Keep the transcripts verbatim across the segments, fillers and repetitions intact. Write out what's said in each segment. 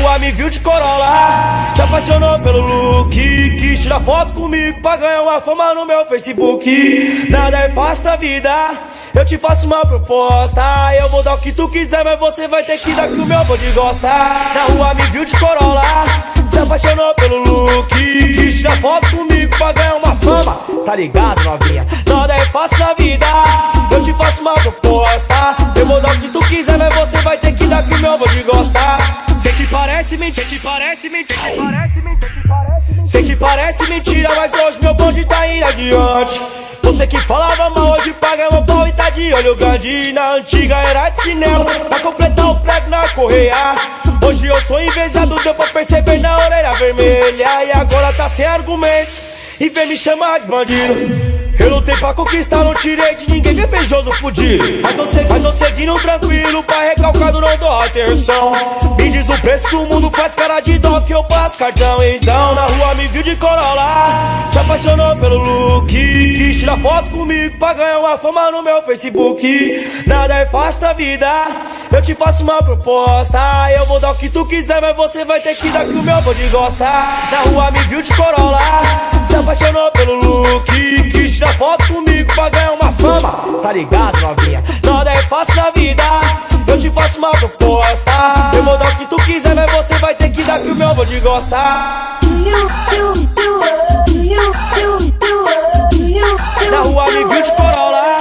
rua me viu de Corolla, se apaixonou pelo look, quis tirar foto comigo pra ganhar uma fama no meu Facebook. Nada é fácil na vida, eu te faço uma proposta. Eu vou dar o que tu quiser, mas você vai ter que dar que o meu bonde gosta. Na rua me viu de Corolla, se apaixonou pelo look, quis tirar foto comigo pra ganhar uma fama. Tá ligado, novinha? Nada é fácil na vida, eu te faço uma proposta. Eu vou dar o que tu quiser, mas você vai ter que dar que o meu bonde gosta. Sei que parece mentira, sei que parece mentira, sei que parece mentira, sei que parece mentira. Sei que parece mentira, mas hoje meu bonde tá indo adiante. Você que falava mal, hoje paga meu pau e tá de olho grande. Na antiga era chinelo, pra completar o prego na correia. Hoje eu sou invejado, deu pra perceber na orelha vermelha. E agora tá sem argumentos e vem me chamar de bandido. Eu lutei pra conquistar, não tirei de ninguém, que invejoso fudido. Mas eu, segui, mas eu seguindo tranquilo, pra recalcado não dou atenção. Me diz o preço do mundo, faz cara de dó que eu passo cartão. Então na rua me viu de Corolla, se apaixonou pelo look, quis tirar foto comigo pra ganhar uma fama no meu Facebook. Nada é fácil na vida, eu te faço uma proposta. Eu vou dar o que tu quiser, mas você vai ter que dar que o meu bonde gosta. Na rua me viu de Corolla, se apaixonou pelo look, quis tirar foto comigo pra ganhar uma fama. Tá ligado, novinha? Nada é fácil na vida, eu te faço uma proposta. Eu vou dar o que tu quiser, mas você vai ter que dar que o meu bonde gosta. Na rua me viu de Corolla,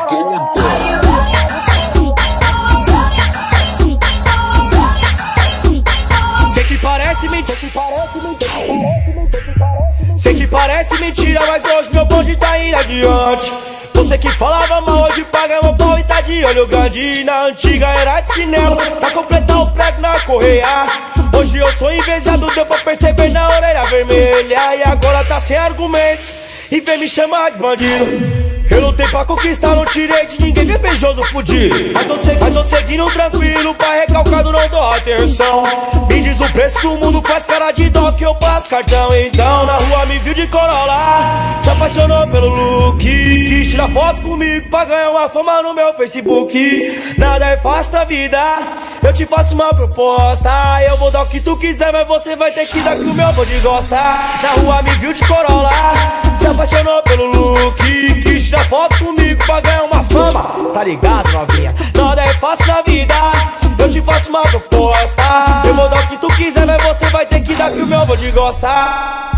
sei que parece mentira, sei que parece mentira, sei que parece mentira, mas hoje meu bonde tá indo adiante. Você que falava mal, hoje paga meu pau e tá de olho grande. Na antiga era chinelo, pra completar o prego na correia. Hoje eu sou invejado, deu pra perceber na orelha vermelha. E agora tá sem argumentos e vem me chamar de bandido. Eu lutei pra conquistar, não tirei de ninguém, que invejoso fudido. Mas eu, segui, mas eu seguindo tranquilo, pra recalcado não dou atenção. Me diz o preço do mundo, faz cara de dó que eu passo cartão. Então na rua me viu de Corolla, se apaixonou pelo look, quis tirar foto comigo pra ganhar uma fama no meu Facebook. Nada é fácil na vida, eu te faço uma proposta. Eu vou dar o que tu quiser, mas você vai ter que dar que o meu bonde gosta. Na rua me viu de Corolla, se apaixonou pelo look, quis tirar foto comigo pra ganhar uma fama. Tá ligado, novinha? Nada é fácil na vida, eu te faço uma proposta. Eu vou dar o que tu quiser, mas você vai ter que dar que o meu bonde gosta.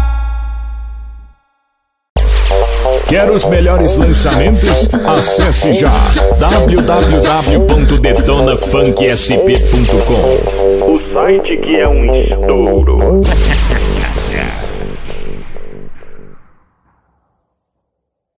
Quer os melhores lançamentos? Acesse já w w w ponto detona funk s p ponto com, o site que é um estouro.